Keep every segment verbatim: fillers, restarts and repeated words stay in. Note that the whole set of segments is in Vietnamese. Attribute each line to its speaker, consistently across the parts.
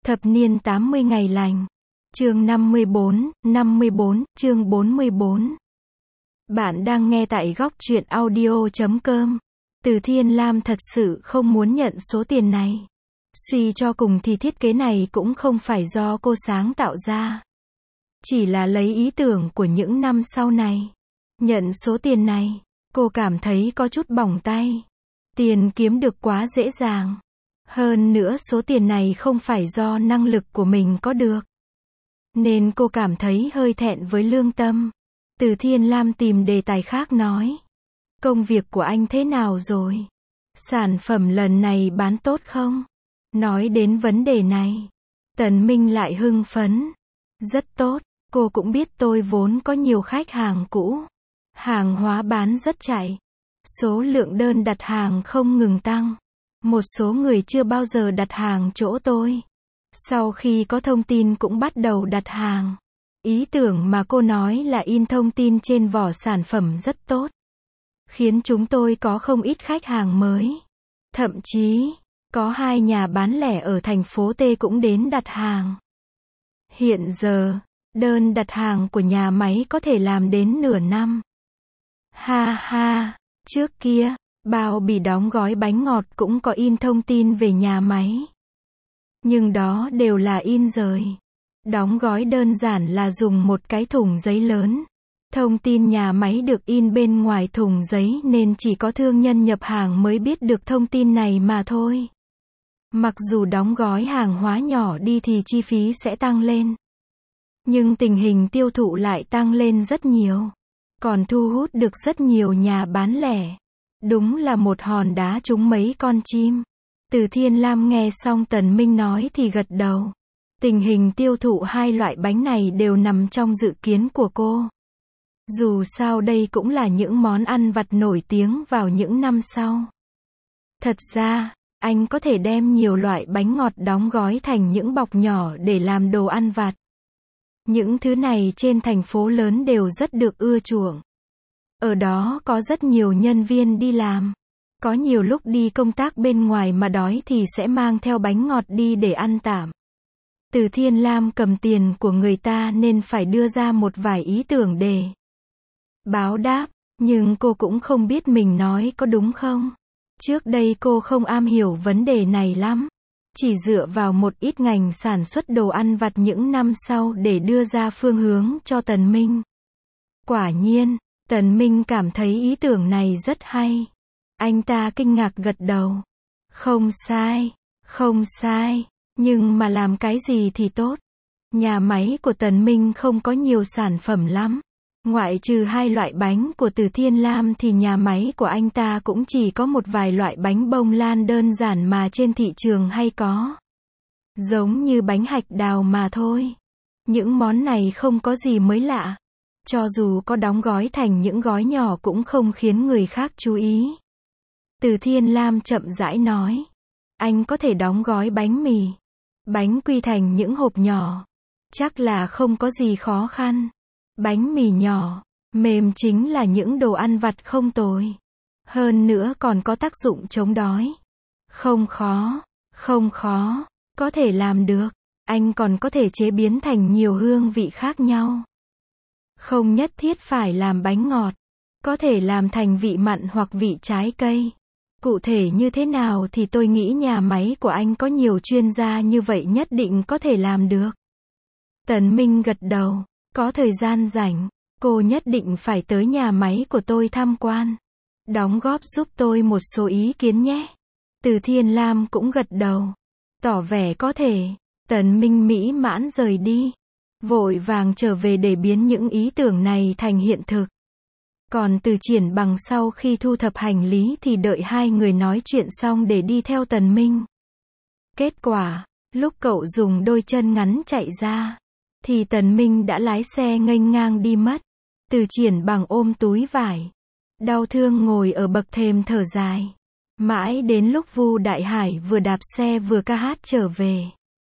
Speaker 1: Thập niên tám mươi ngày lành. Chương năm mươi bốn, năm mươi bốn, chương bốn mươi bốn. Bạn đang nghe tại góc truyện audio chấm com. Từ Thiên Lam thật sự không muốn nhận số tiền này. Suy cho cùng thì thiết kế này cũng không phải do cô sáng tạo ra. Chỉ là lấy ý tưởng của những năm sau này. Nhận số tiền này, cô cảm thấy có chút bỏng tay. Tiền kiếm được quá dễ dàng. Hơn nữa số tiền này không phải do năng lực của mình có được. Nên cô cảm thấy hơi thẹn với lương tâm. Từ Thiên Lam tìm đề tài khác nói. Công việc của anh thế nào rồi? Sản phẩm lần này bán tốt không? Nói đến vấn đề này, Tần Minh lại hưng phấn. Rất tốt, cô cũng biết tôi vốn có nhiều khách hàng cũ. Hàng hóa bán rất chạy. Số lượng đơn đặt hàng không ngừng tăng. Một số người chưa bao giờ đặt hàng chỗ tôi. Sau khi có thông tin cũng bắt đầu đặt hàng. Ý tưởng mà cô nói là in thông tin trên vỏ sản phẩm rất tốt. Khiến chúng tôi có không ít khách hàng mới. Thậm chí, có hai nhà bán lẻ ở thành phố T cũng đến đặt hàng. Hiện giờ, đơn đặt hàng của nhà máy có thể làm đến nửa năm. Ha ha, trước kia, bao bì đóng gói bánh ngọt cũng có in thông tin về nhà máy. Nhưng đó đều là in rời. Đóng gói đơn giản là dùng một cái thùng giấy lớn. Thông tin nhà máy được in bên ngoài thùng giấy nên chỉ có thương nhân nhập hàng mới biết được thông tin này mà thôi. Mặc dù đóng gói hàng hóa nhỏ đi thì chi phí sẽ tăng lên. Nhưng tình hình tiêu thụ lại tăng lên rất nhiều. Còn thu hút được rất nhiều nhà bán lẻ. Đúng là một hòn đá trúng mấy con chim. Từ Thiên Lam nghe xong Tần Minh nói thì gật đầu. Tình hình tiêu thụ hai loại bánh này đều nằm trong dự kiến của cô. Dù sao đây cũng là những món ăn vặt nổi tiếng vào những năm sau. Thật ra, anh có thể đem nhiều loại bánh ngọt đóng gói thành những bọc nhỏ để làm đồ ăn vặt. Những thứ này trên thành phố lớn đều rất được ưa chuộng. Ở đó có rất nhiều nhân viên đi làm. Có nhiều lúc đi công tác bên ngoài mà đói thì sẽ mang theo bánh ngọt đi để ăn tạm. Từ Thiên Lam cầm tiền của người ta nên phải đưa ra một vài ý tưởng để báo đáp, nhưng cô cũng không biết mình nói có đúng không. Trước đây cô không am hiểu vấn đề này lắm. Chỉ dựa vào một ít ngành sản xuất đồ ăn vặt những năm sau để đưa ra phương hướng cho Tần Minh. Quả nhiên, Tần Minh cảm thấy ý tưởng này rất hay. Anh ta kinh ngạc gật đầu. Không sai, không sai, nhưng mà làm cái gì thì tốt. Nhà máy của Tần Minh không có nhiều sản phẩm lắm. Ngoại trừ hai loại bánh của Từ Thiên Lam thì nhà máy của anh ta cũng chỉ có một vài loại bánh bông lan đơn giản mà trên thị trường hay có. Giống như bánh hạch đào mà thôi. Những món này không có gì mới lạ. Cho dù có đóng gói thành những gói nhỏ cũng không khiến người khác chú ý. Từ Thiên Lam chậm rãi nói. Anh có thể đóng gói bánh mì, bánh quy thành những hộp nhỏ. Chắc là không có gì khó khăn. Bánh mì nhỏ, mềm chính là những đồ ăn vặt không tồi. Hơn nữa còn có tác dụng chống đói. Không khó, không khó, có thể làm được. Anh còn có thể chế biến thành nhiều hương vị khác nhau. Không nhất thiết phải làm bánh ngọt. Có thể làm thành vị mặn hoặc vị trái cây. Cụ thể như thế nào thì tôi nghĩ nhà máy của anh có nhiều chuyên gia như vậy nhất định có thể làm được. Tần Minh gật đầu. Có thời gian rảnh, cô nhất định phải tới nhà máy của tôi tham quan. Đóng góp giúp tôi một số ý kiến nhé. Từ Thiên Lam cũng gật đầu. Tỏ vẻ có thể. Tần Minh mỹ mãn rời đi. Vội vàng trở về để biến những ý tưởng này thành hiện thực. Còn Từ Triển Bằng sau khi thu thập hành lý thì đợi hai người nói chuyện xong để đi theo Tần Minh. Kết quả, lúc cậu dùng đôi chân ngắn chạy ra, thì Tần Minh đã lái xe nghênh ngang đi mất. Từ Triển Bằng ôm túi vải, đau thương ngồi ở bậc thềm thở dài. Mãi đến lúc Vu Đại Hải vừa đạp xe vừa ca hát trở về,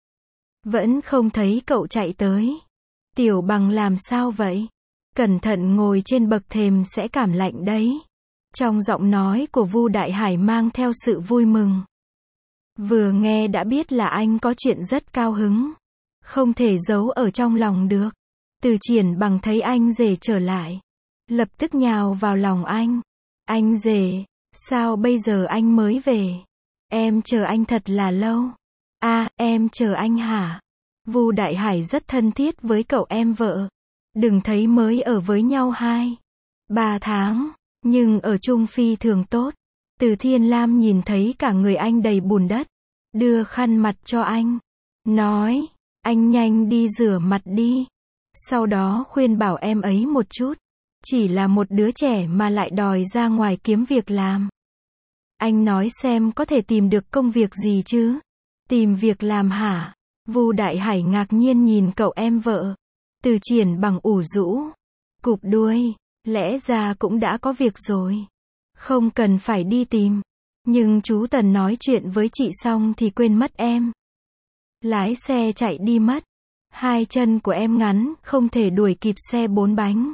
Speaker 1: vẫn không thấy cậu chạy tới. Tiểu Bằng làm sao vậy? Cẩn thận ngồi trên bậc thềm sẽ cảm lạnh đấy. Trong giọng nói của Vu Đại Hải mang theo sự vui mừng. Vừa nghe đã biết là anh có chuyện rất cao hứng. Không thể giấu ở trong lòng được. Từ Triển Bằng thấy anh rể trở lại. Lập tức nhào vào lòng anh. Anh rể, sao bây giờ anh mới về? Em chờ anh thật là lâu. À, em chờ anh hả? Vu Đại Hải rất thân thiết với cậu em vợ. Đừng thấy mới ở với nhau hai, ba tháng, nhưng ở chung phi thường tốt. Từ Thiên Lam nhìn thấy cả người anh đầy bùn đất. Đưa khăn mặt cho anh. Nói, anh nhanh đi rửa mặt đi. Sau đó khuyên bảo em ấy một chút. Chỉ là một đứa trẻ mà lại đòi ra ngoài kiếm việc làm. Anh nói xem có thể tìm được công việc gì chứ? Tìm việc làm hả? Vu Đại Hải ngạc nhiên nhìn cậu em vợ. Từ Triển Bằng ủ rũ, cụp đuôi, lẽ ra cũng đã có việc rồi. Không cần phải đi tìm. Nhưng chú Tần nói chuyện với chị xong thì quên mất em. Lái xe chạy đi mất. Hai chân của em ngắn, không thể đuổi kịp xe bốn bánh.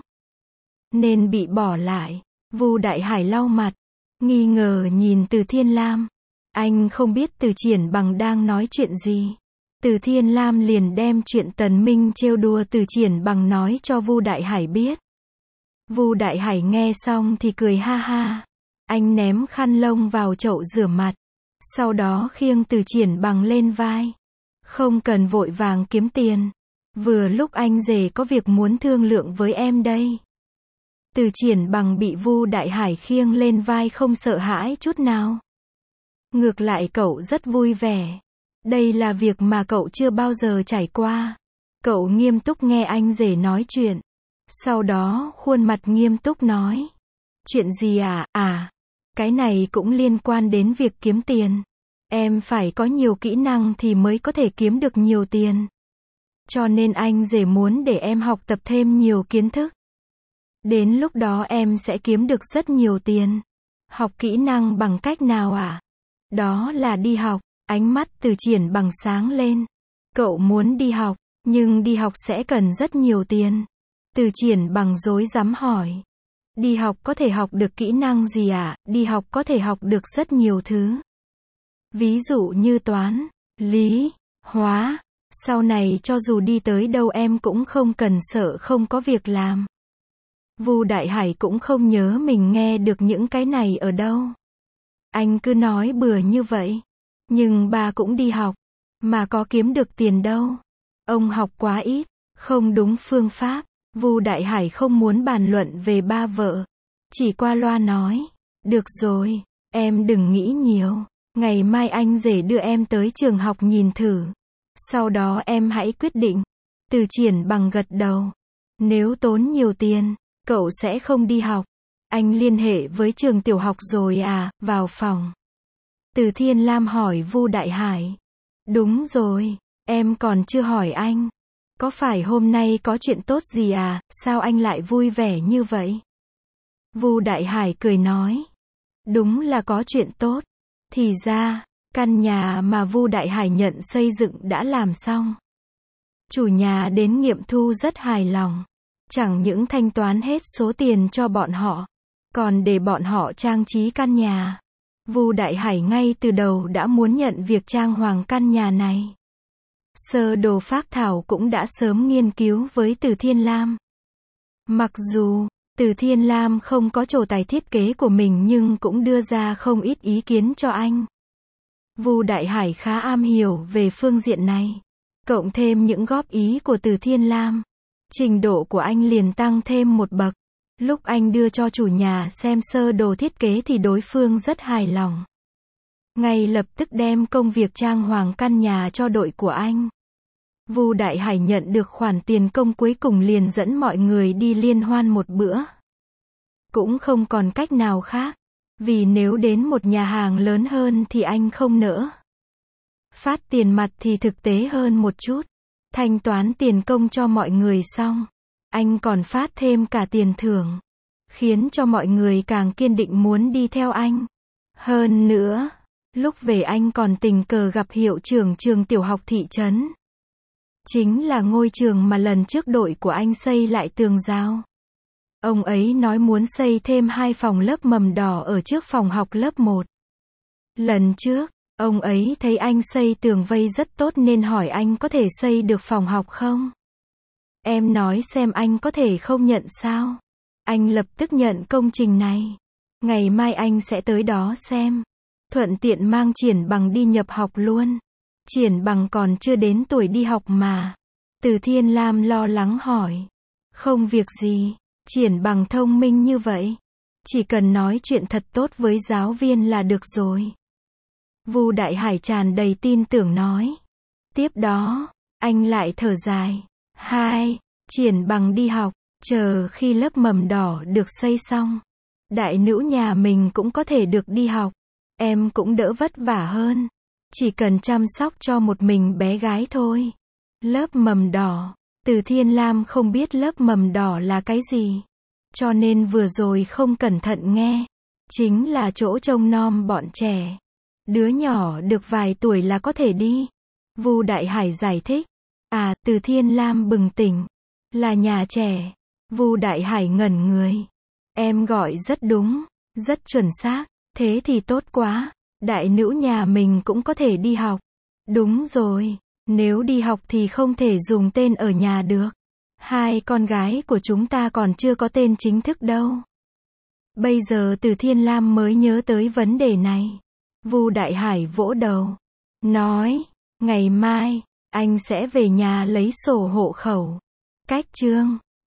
Speaker 1: Nên bị bỏ lại. Vu Đại Hải lau mặt, nghi ngờ nhìn Từ Thiên Lam. Anh không biết Từ Triển Bằng đang nói chuyện gì. Từ Thiên Lam liền đem chuyện Tần Minh trêu đùa Từ Triển Bằng nói cho Vu Đại Hải biết. Vu Đại Hải nghe xong thì cười ha ha. Anh ném khăn lông vào chậu rửa mặt. Sau đó khiêng Từ Triển Bằng lên vai. Không cần vội vàng kiếm tiền. Vừa lúc anh rể có việc muốn thương lượng với em đây. Từ Triển Bằng bị Vu Đại Hải khiêng lên vai không sợ hãi chút nào. Ngược lại cậu rất vui vẻ. Đây là việc mà cậu chưa bao giờ trải qua. Cậu nghiêm túc nghe anh rể nói chuyện. Sau đó khuôn mặt nghiêm túc nói. Chuyện gì à? À, cái này cũng liên quan đến việc kiếm tiền. Em phải có nhiều kỹ năng thì mới có thể kiếm được nhiều tiền. Cho nên anh rể muốn để em học tập thêm nhiều kiến thức. Đến lúc đó em sẽ kiếm được rất nhiều tiền. Học kỹ năng bằng cách nào à? Đó là đi học. Ánh mắt Từ Triển Bằng sáng lên. Cậu muốn đi học, nhưng đi học sẽ cần rất nhiều tiền. Từ Triển Bằng rối rắm hỏi. Đi học có thể học được kỹ năng gì à? Đi học có thể học được rất nhiều thứ. Ví dụ như toán, lý, hóa. Sau này cho dù đi tới đâu em cũng không cần sợ không có việc làm. Vu Đại Hải cũng không nhớ mình nghe được những cái này ở đâu. Anh cứ nói bừa như vậy. Nhưng ba cũng đi học, mà có kiếm được tiền đâu. Ông học quá ít, không đúng phương pháp. Vu Đại Hải không muốn bàn luận về ba vợ. Chỉ qua loa nói. Được rồi, em đừng nghĩ nhiều. Ngày mai anh rể đưa em tới trường học nhìn thử. Sau đó em hãy quyết định. Từ Triển Bằng gật đầu. Nếu tốn nhiều tiền, cậu sẽ không đi học. Anh liên hệ với trường tiểu học rồi à? Vào phòng. Từ Thiên Lam hỏi Vu Đại Hải. Đúng rồi, em còn chưa hỏi anh. Có phải hôm nay có chuyện tốt gì à? Sao anh lại vui vẻ như vậy? Vu Đại Hải cười nói. Đúng là có chuyện tốt. Thì ra, căn nhà mà Vu Đại Hải nhận xây dựng đã làm xong. Chủ nhà đến nghiệm thu rất hài lòng. Chẳng những thanh toán hết số tiền cho bọn họ, còn để bọn họ trang trí căn nhà. Vu Đại Hải ngay từ đầu đã muốn nhận việc trang hoàng căn nhà này. Sơ đồ phác thảo cũng đã sớm nghiên cứu với Từ Thiên Lam. Mặc dù Từ Thiên Lam không có trổ tài thiết kế của mình nhưng cũng đưa ra không ít ý kiến cho anh. Vu Đại Hải khá am hiểu về phương diện này. Cộng thêm những góp ý của Từ Thiên Lam, trình độ của anh liền tăng thêm một bậc. Lúc anh đưa cho chủ nhà xem sơ đồ thiết kế thì đối phương rất hài lòng. Ngay lập tức đem công việc trang hoàng căn nhà cho đội của anh. Vu Đại Hải nhận được khoản tiền công cuối cùng liền dẫn mọi người đi liên hoan một bữa. Cũng không còn cách nào khác. Vì nếu đến một nhà hàng lớn hơn thì anh không nỡ. Phát tiền mặt thì thực tế hơn một chút. Thanh toán tiền công cho mọi người xong. Anh còn phát thêm cả tiền thưởng. Khiến cho mọi người càng kiên định muốn đi theo anh. Hơn nữa, lúc về anh còn tình cờ gặp hiệu trưởng trường tiểu học thị trấn. Chính là ngôi trường mà lần trước đội của anh xây lại tường rào. Ông ấy nói muốn xây thêm hai phòng lớp mầm đỏ ở trước phòng học lớp một. Lần trước, Ông ấy thấy anh xây tường vây rất tốt nên hỏi anh có thể xây được phòng học không? Em nói xem anh có thể không nhận sao? Anh lập tức nhận công trình này. Ngày mai anh sẽ tới đó xem. Thuận tiện mang Triển Bằng đi nhập học luôn. Triển Bằng còn chưa đến tuổi đi học mà. Từ Thiên Lam lo lắng hỏi. Không việc gì. Triển Bằng thông minh như vậy. Chỉ cần nói chuyện thật tốt với giáo viên là được rồi. Vu Đại Hải tràn đầy tin tưởng nói. Tiếp đó, anh lại thở dài. Hai, Triển Bằng đi học, chờ khi lớp mầm đỏ được xây xong. Đại nữ nhà mình cũng có thể được đi học. Em cũng đỡ vất vả hơn. Chỉ cần chăm sóc cho một mình bé gái thôi. Lớp mầm đỏ. Từ Thiên Lam không biết lớp mầm đỏ là cái gì. Cho nên vừa rồi không cẩn thận nghe. Chính là chỗ trông nom bọn trẻ. Đứa nhỏ được vài tuổi là có thể đi. Vu Đại Hải giải thích. À, Từ Thiên Lam bừng tỉnh. Là nhà trẻ. Vu Đại Hải ngẩn người. Em gọi rất đúng, rất chuẩn xác. Thế thì tốt quá. Đại nữ nhà mình cũng có thể đi học. Đúng rồi. Nếu đi học thì không thể dùng tên ở nhà được. Hai con gái của chúng ta còn chưa có tên chính thức đâu. Bây giờ Từ Thiên Lam mới nhớ tới vấn đề này. Vu Đại Hải vỗ đầu. Nói, ngày mai, anh sẽ về nhà lấy sổ hộ khẩu. Cách chương